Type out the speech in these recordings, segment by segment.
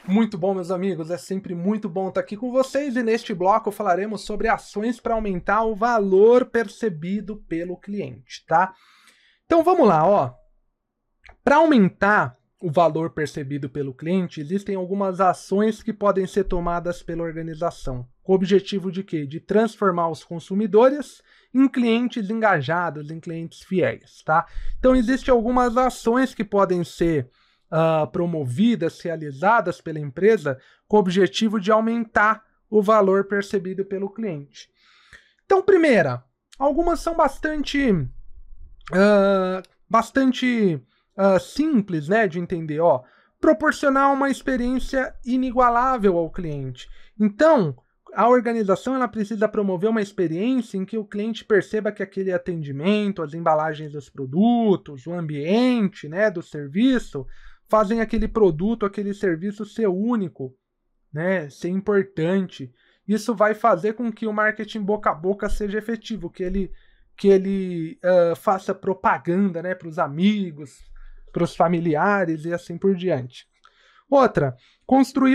Muito bom, meus amigos, é sempre muito bom estar aqui com vocês e neste bloco falaremos sobre ações para aumentar o valor percebido pelo cliente, tá? Então vamos lá, ó. Para aumentar o valor percebido pelo cliente, existem algumas ações que podem ser tomadas pela organização. Com o objetivo de quê? De transformar os consumidores em clientes engajados, em clientes fiéis, tá? Então existem algumas ações que podem ser promovidas, realizadas pela empresa com o objetivo de aumentar o valor percebido pelo cliente. Então, primeira, algumas são bastante simples, né, de entender. Ó, proporcionar uma experiência inigualável ao cliente. Então, a organização ela precisa promover uma experiência em que o cliente perceba que aquele atendimento, as embalagens dos produtos, o ambiente, né, do serviço, fazem aquele produto, aquele serviço ser único, né, ser importante. Isso vai fazer com que o marketing boca a boca seja efetivo, que ele faça propaganda, né, para os amigos, para os familiares e assim por diante. Outra, construir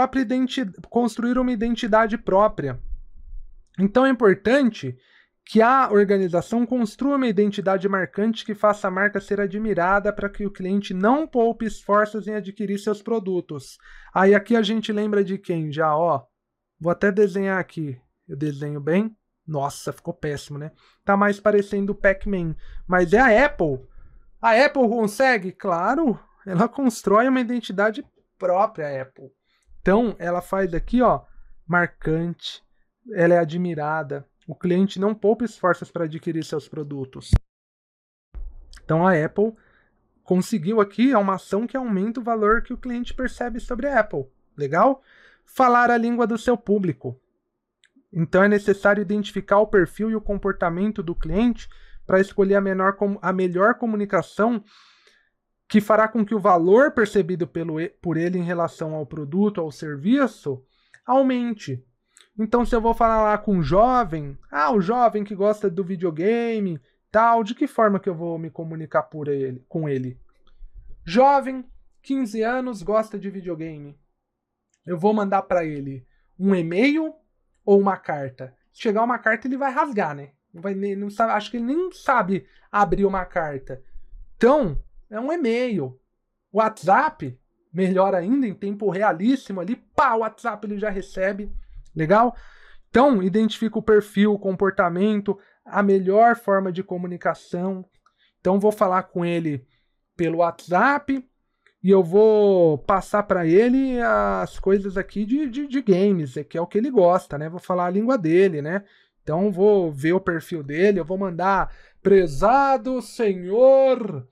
uma identidade própria. Então é importante que a organização construa uma identidade marcante que faça a marca ser admirada para que o cliente não poupe esforços em adquirir seus produtos. Aí aqui a gente lembra de quem já, ó. Vou até desenhar aqui. Eu desenho bem. Nossa, ficou péssimo, né? Tá mais parecendo o Pac-Man. Mas é a Apple. A Apple consegue? Claro, ela constrói uma identidade própria, a Apple. Então, ela faz aqui, ó, marcante, ela é admirada. O cliente não poupa esforços para adquirir seus produtos. Então, a Apple conseguiu aqui uma ação que aumenta o valor que o cliente percebe sobre a Apple. Legal? Falar a língua do seu público. Então, é necessário identificar o perfil e o comportamento do cliente para escolher a melhor comunicação que fará com que o valor percebido por ele em relação ao produto, ao serviço, aumente. Então, se eu vou falar lá com um jovem, o jovem que gosta do videogame, tal, de que forma que eu vou me comunicar com ele? Jovem, 15 anos, gosta de videogame. Eu vou mandar para ele um e-mail ou uma carta? Se chegar uma carta, ele vai rasgar, né? Não sabe, acho que ele nem sabe abrir uma carta. Então, é um e-mail. WhatsApp, melhor ainda, em tempo realíssimo ali, o WhatsApp ele já recebe. Legal? Então, identifica o perfil, o comportamento, a melhor forma de comunicação. Então, vou falar com ele pelo WhatsApp e eu vou passar para ele as coisas aqui de games, que é o que ele gosta, né? Vou falar a língua dele, né? Então, vou ver o perfil dele, eu vou mandar prezado senhor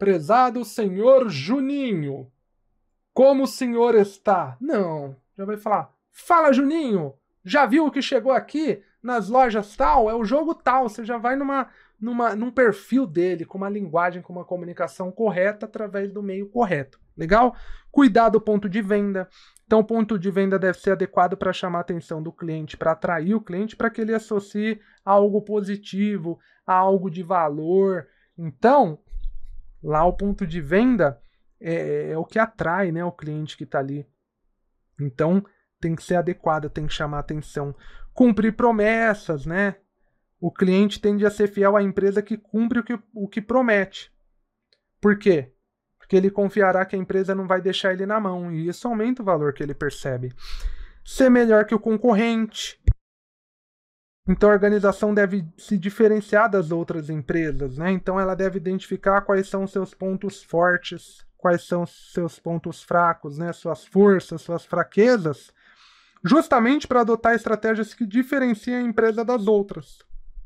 Juninho, como o senhor está? Não, já vai falar, fala Juninho, já viu o que chegou aqui nas lojas tal? É o jogo tal, você já vai num perfil dele, com uma linguagem, com uma comunicação correta através do meio correto. Legal? Cuidar do ponto de venda. Então, o ponto de venda deve ser adequado para chamar a atenção do cliente, para atrair o cliente, para que ele associe a algo positivo, a algo de valor. Então, lá o ponto de venda é o que atrai, né, o cliente que está ali. Então, tem que ser adequado, tem que chamar a atenção. Cumprir promessas, né? O cliente tende a ser fiel à empresa que cumpre o que promete. Por quê? Porque ele confiará que a empresa não vai deixar ele na mão, e isso aumenta o valor que ele percebe. Ser melhor que o concorrente. Então a organização deve se diferenciar das outras empresas, né? Então ela deve identificar quais são seus pontos fortes, quais são seus pontos fracos, né? Suas forças, suas fraquezas, justamente para adotar estratégias que diferenciem a empresa das outras.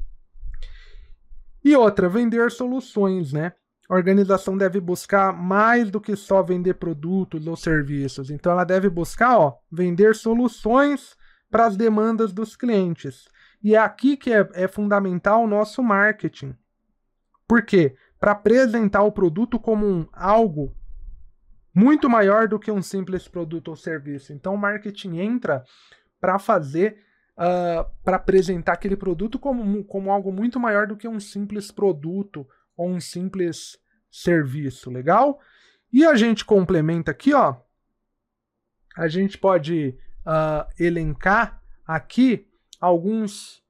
E outra, vender soluções, né? A organização deve buscar mais do que só vender produtos ou serviços. Então ela deve buscar, vender soluções para as demandas dos clientes. E é aqui que é fundamental o nosso marketing. Por quê? Para apresentar o produto como algo muito maior do que um simples produto ou serviço. Então o marketing entra para para apresentar aquele produto como algo muito maior do que um simples produto ou um simples serviço, legal? E a gente complementa aqui, a gente pode elencar aqui alguns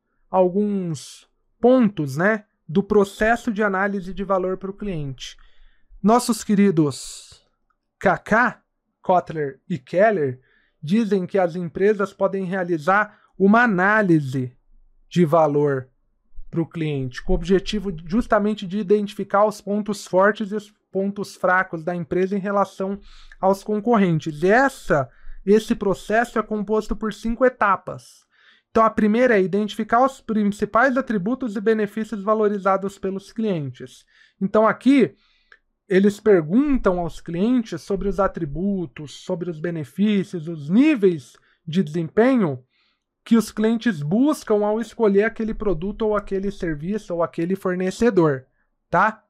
pontos, né, do processo de análise de valor para o cliente. Nossos queridos Kaká, Kotler e Keller dizem que as empresas podem realizar uma análise de valor para o cliente, com o objetivo justamente de identificar os pontos fortes e os pontos fracos da empresa em relação aos concorrentes. Esse processo é composto por 5 etapas. Então, a primeira é identificar os principais atributos e benefícios valorizados pelos clientes. Então, aqui, eles perguntam aos clientes sobre os atributos, sobre os benefícios, os níveis de desempenho que os clientes buscam ao escolher aquele produto ou aquele serviço ou aquele fornecedor, tá?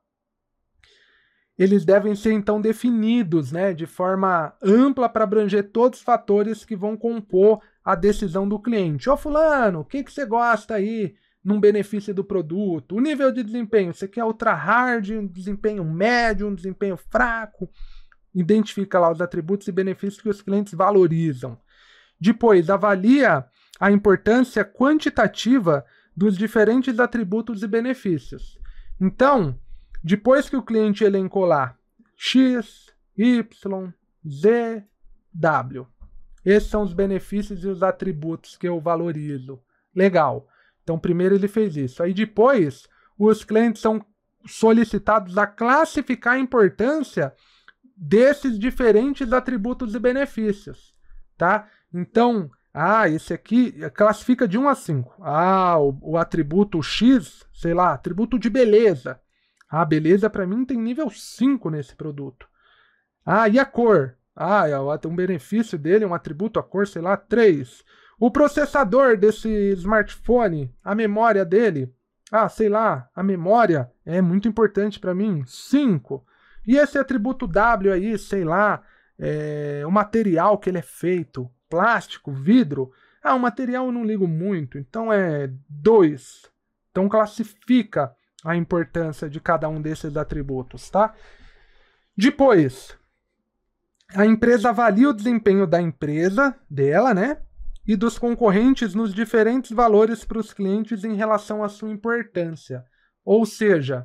Eles devem ser, então, definidos, né, de forma ampla para abranger todos os fatores que vão compor a decisão do cliente. Ô fulano, o que você gosta aí num benefício do produto? O nível de desempenho, você quer ultra hard, um desempenho médio, um desempenho fraco? Identifica lá os atributos e benefícios que os clientes valorizam. Depois, avalia a importância quantitativa dos diferentes atributos e benefícios. Então, depois que o cliente elencou lá X, Y, Z, W, esses são os benefícios e os atributos que eu valorizo. Legal. Então, primeiro ele fez isso. Aí depois, os clientes são solicitados a classificar a importância desses diferentes atributos e benefícios, tá? Então, esse aqui classifica de 1 a 5. O atributo X, sei lá, atributo de beleza. Beleza para mim tem nível 5 nesse produto. E a cor? Um benefício dele, um atributo, a cor, sei lá, 3. O processador desse smartphone, a memória dele, sei lá, a memória é muito importante para mim, 5. E esse atributo W aí, sei lá, o material que ele é feito, plástico, vidro, o material eu não ligo muito, então é 2. Então classifica a importância de cada um desses atributos, tá? Depois, a empresa avalia o desempenho da empresa, dela, né? E dos concorrentes nos diferentes valores para os clientes em relação à sua importância. Ou seja,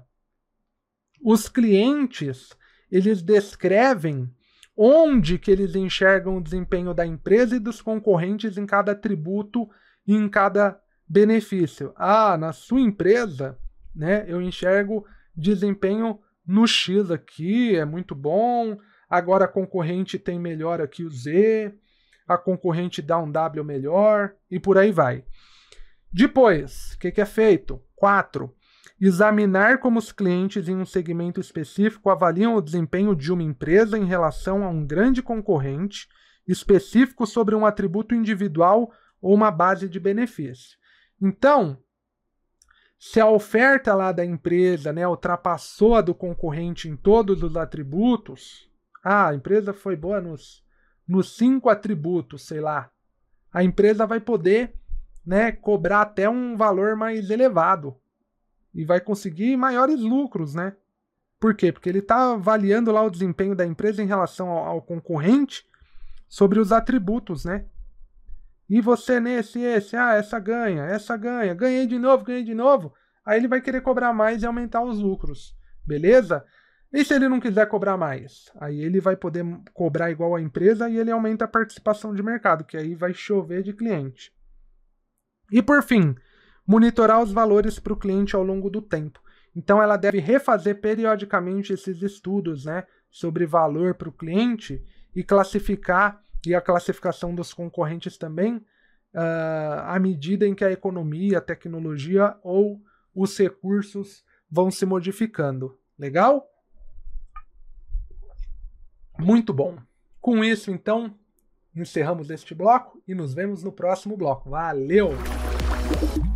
os clientes, eles descrevem onde que eles enxergam o desempenho da empresa e dos concorrentes em cada atributo e em cada benefício. Na sua empresa, né, eu enxergo desempenho no X aqui, é muito bom. Agora a concorrente tem melhor aqui o Z, a concorrente dá um W melhor e por aí vai. Depois, o que é feito? 4. Examinar como os clientes em um segmento específico avaliam o desempenho de uma empresa em relação a um grande concorrente específico sobre um atributo individual ou uma base de benefício. Então, se a oferta lá da empresa, né, ultrapassou a do concorrente em todos os atributos, a empresa foi boa nos 5 atributos, sei lá, a empresa vai poder, né, cobrar até um valor mais elevado e vai conseguir maiores lucros, né? Por quê? Porque ele está avaliando lá o desempenho da empresa em relação ao concorrente sobre os atributos, né? E você essa ganha, ganhei de novo. Aí ele vai querer cobrar mais e aumentar os lucros, beleza? E se ele não quiser cobrar mais? Aí ele vai poder cobrar igual a empresa e ele aumenta a participação de mercado, que aí vai chover de cliente. E por fim, monitorar os valores para o cliente ao longo do tempo. Então ela deve refazer periodicamente esses estudos, né, sobre valor para o cliente e classificar, e a classificação dos concorrentes também, à medida em que a economia, a tecnologia ou os recursos vão se modificando. Legal? Muito bom. Com isso, então, encerramos este bloco e nos vemos no próximo bloco. Valeu!